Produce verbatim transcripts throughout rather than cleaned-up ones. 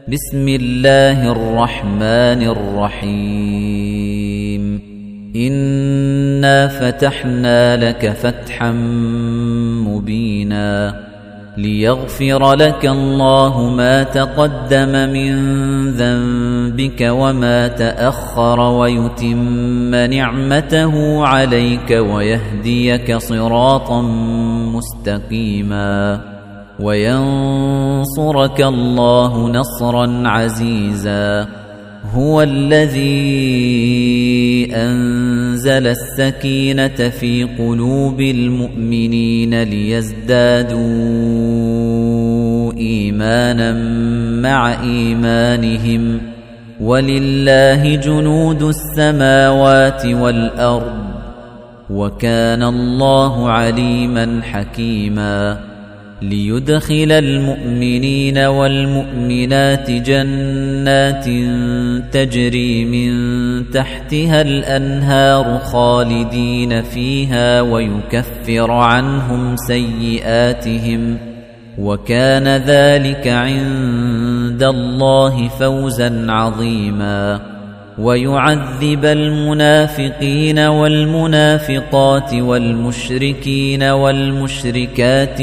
بسم الله الرحمن الرحيم إنا فتحنا لك فتحا مبينا ليغفر لك الله ما تقدم من ذنبك وما تأخر ويتم نعمته عليك ويهديك صراطا مستقيما وينصرك الله نصرا عزيزا هو الذي أنزل السكينة في قلوب المؤمنين ليزدادوا إيمانا مع إيمانهم ولله جنود السماوات والأرض وكان الله عليما حكيما ليدخل المؤمنين والمؤمنات جنات تجري من تحتها الأنهار خالدين فيها ويكفر عنهم سيئاتهم وكان ذلك عند الله فوزا عظيما ويعذب المنافقين والمنافقات والمشركين والمشركات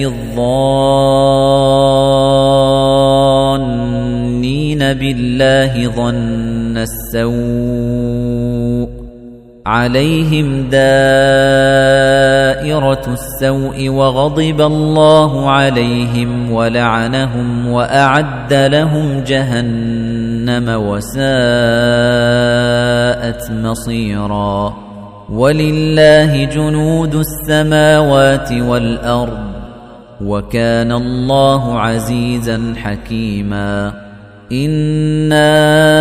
الظانين بالله ظن السوء عليهم دائرة السوء وغضب الله عليهم ولعنهم وأعد لهم جهنم وساءت مصيرا ولله جنود السماوات والأرض وكان الله عزيزا حكيما إنا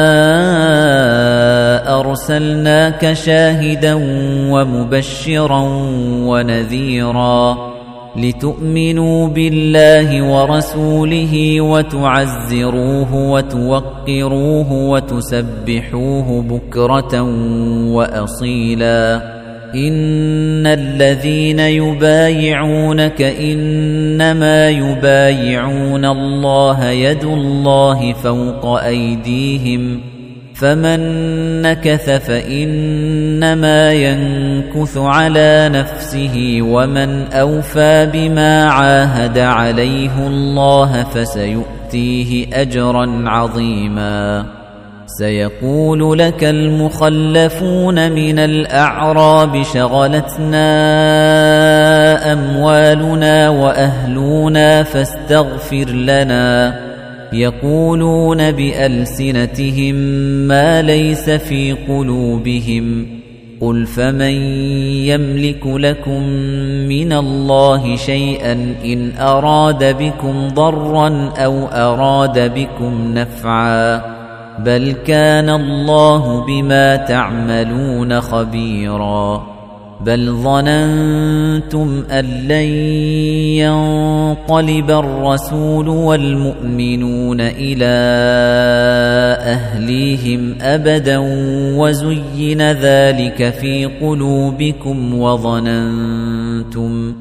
أرسلناك شاهدا ومبشرا ونذيرا لتؤمنوا بالله ورسوله وتعزروه وتوقروه وتسبحوه بكرة وأصيلا إن الذين يبايعونك إنما يبايعون الله يد الله فوق أيديهم فمن نكث فإنما ينكث على نفسه ومن أوفى بما عاهد عليه الله فسيؤتيه أجرا عظيما سيقول لك المخلفون من الأعراب شغلتنا أموالنا وأهلنا فاستغفر لنا يقولون بألسنتهم ما ليس في قلوبهم قل فمن يملك لكم من الله شيئا إن أراد بكم ضرا أو أراد بكم نفعا بل كان الله بما تعملون خبيرا بل ظننتم أن لن ينقلب الرسول والمؤمنون إلى أهليهم أبدا وزين ذلك في قلوبكم وظننتم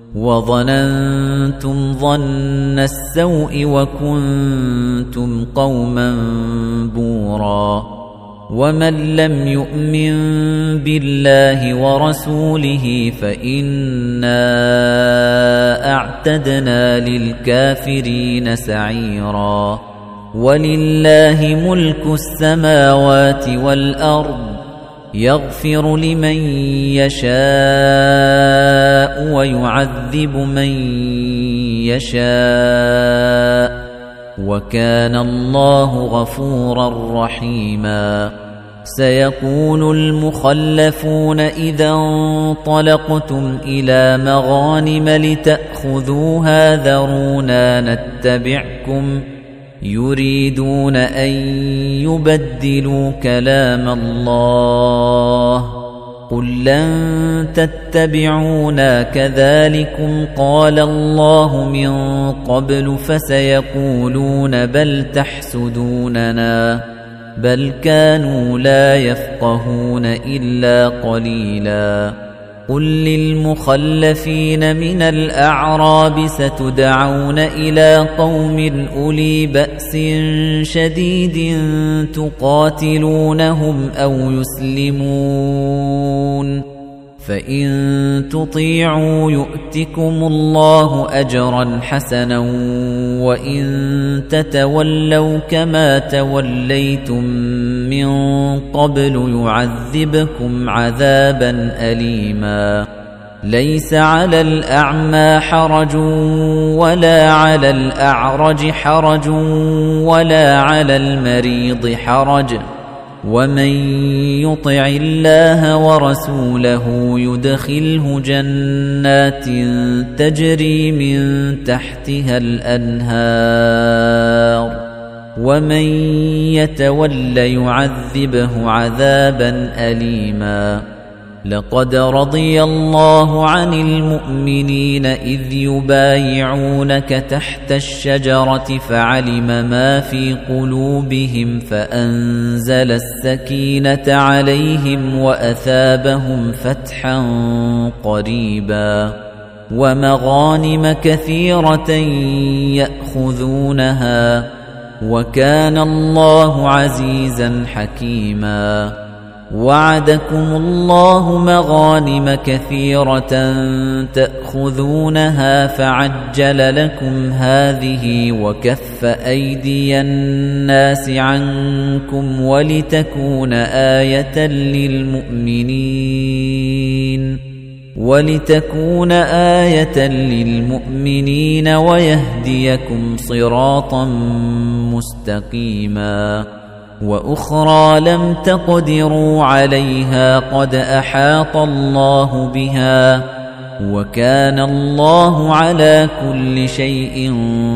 وظننتم ظن السوء وكنتم قوما بورا ومن لم يؤمن بالله ورسوله فإنا أعتدنا للكافرين سعيرا ولله ملك السماوات والأرض يغفر لمن يشاء ويعذب من يشاء وكان الله غفورا رحيما سيقول المخلفون إذا انطلقتم إلى مغانم لتأخذوها ذرونا نتبعكم يريدون أن يبدلوا كلام الله قل لن تتبعونا كذلكم قال الله من قبل فسيقولون بل تحسدوننا بل كانوا لا يفقهون إلا قليلا قل للمخلفين من الأعراب ستدعون إلى قوم أولي بأس شديد تقاتلونهم أو يسلمون فإن تطيعوا يؤتكم الله أجرا حسنا وإن تتولوا كما توليتم من قبل يعذبكم عذابا أليما ليس على الأعمى حرج ولا على الأعرج حرج ولا على المريض حرج ومن يطع الله ورسوله يدخله جنات تجري من تحتها الأنهار ومن يتول يعذبه عذابا أليما لقد رضي الله عن المؤمنين إذ يبايعونك تحت الشجرة فعلم ما في قلوبهم فأنزل السكينة عليهم وأثابهم فتحا قريبا ومغانم كثيرة يأخذونها وكان الله عزيزا حكيما وعدكم الله مغانم كثيرة تأخذونها فعجل لكم هذه وكف أيدي الناس عنكم ولتكون آية للمؤمنين ولتكون آية للمؤمنين ويهديكم صراطا مستقيما وأخرى لم تقدروا عليها قد أحاط الله بها وكان الله على كل شيء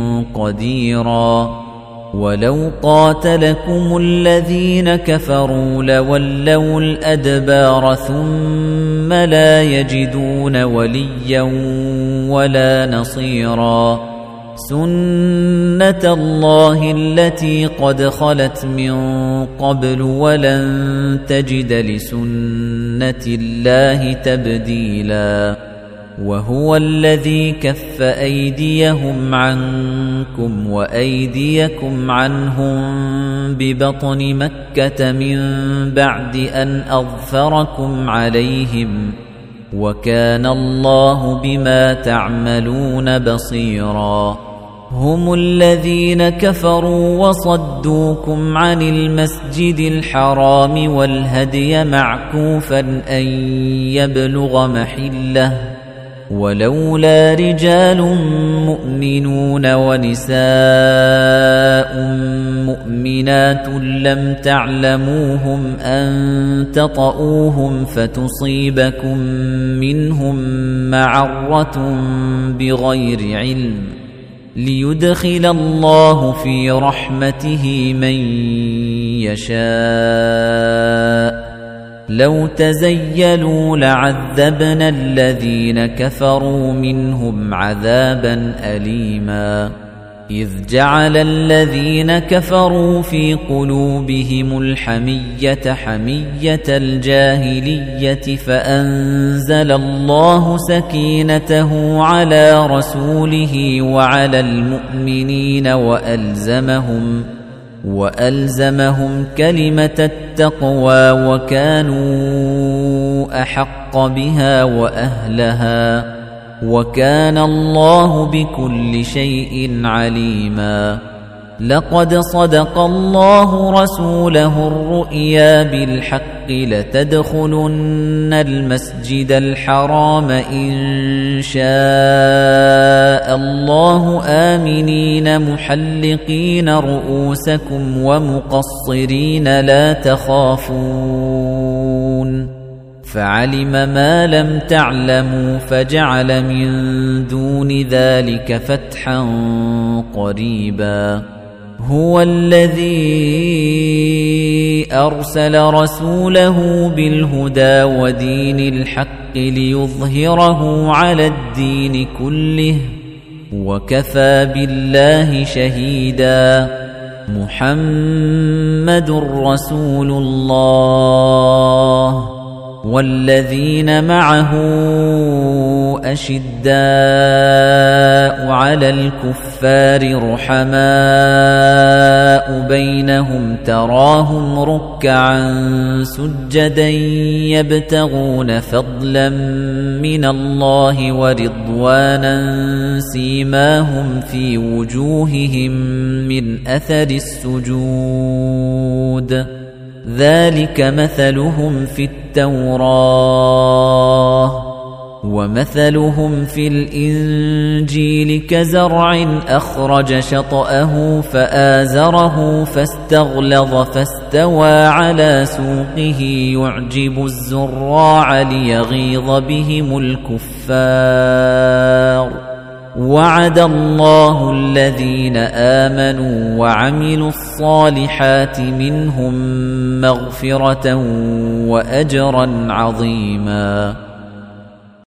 قديرا ولو قاتلكم الذين كفروا لولوا الأدبار ثم لا يجدون وليا ولا نصيرا سنة الله التي قد خلت من قبل ولن تجد لسنة الله تبديلا وهو الذي كف أيديهم عنكم وأيديكم عنهم ببطن مكة من بعد أن أظفركم عليهم وكان الله بما تعملون بصيرا هم الذين كفروا وصدوكم عن المسجد الحرام والهدي معكوفا أن يبلغ محله ولولا رجال مؤمنون ونساء مؤمنات لم تعلموهم أن تطؤوهم فتصيبكم منهم معرة بغير علم ليدخل الله في رحمته من يشاء لو تزيلوا لعذبنا الذين كفروا منهم عذابا أليما إذ جعل الذين كفروا في قلوبهم الحمية حمية الجاهلية فأنزل الله سكينته على رسوله وعلى المؤمنين وألزمهم وألزمهم كلمة التقوى وكانوا أحق بها وأهلها وكان الله بكل شيء عليما لقد صدق الله رسوله الرؤيا بالحق لتدخلن المسجد الحرام إن شاء الله آمنين محلقين رؤوسكم ومقصرين لا تخافون فعلم ما لم تعلموا فجعل من دون ذلك فتحا قريبا هو الذي أرسل رسوله بالهدى ودين الحق ليظهره على الدين كله وكفى بالله شهيدا محمد رسول الله والذين معه أشداء على الكفار رحماء بينهم تراهم ركعا سجدا يبتغون فضلا من الله ورضوانا سيماهم في وجوههم من أثر السجود ذلك مثلهم في التوراة ومثلهم في الإنجيل كزرع أخرج شطأه فآزره فاستغلظ فاستوى على سوقه يعجب الزراع ليغيظ بهم الكفار وعد الله الذين آمنوا وعملوا الصالحات منهم مغفرة وأجرا عظيما.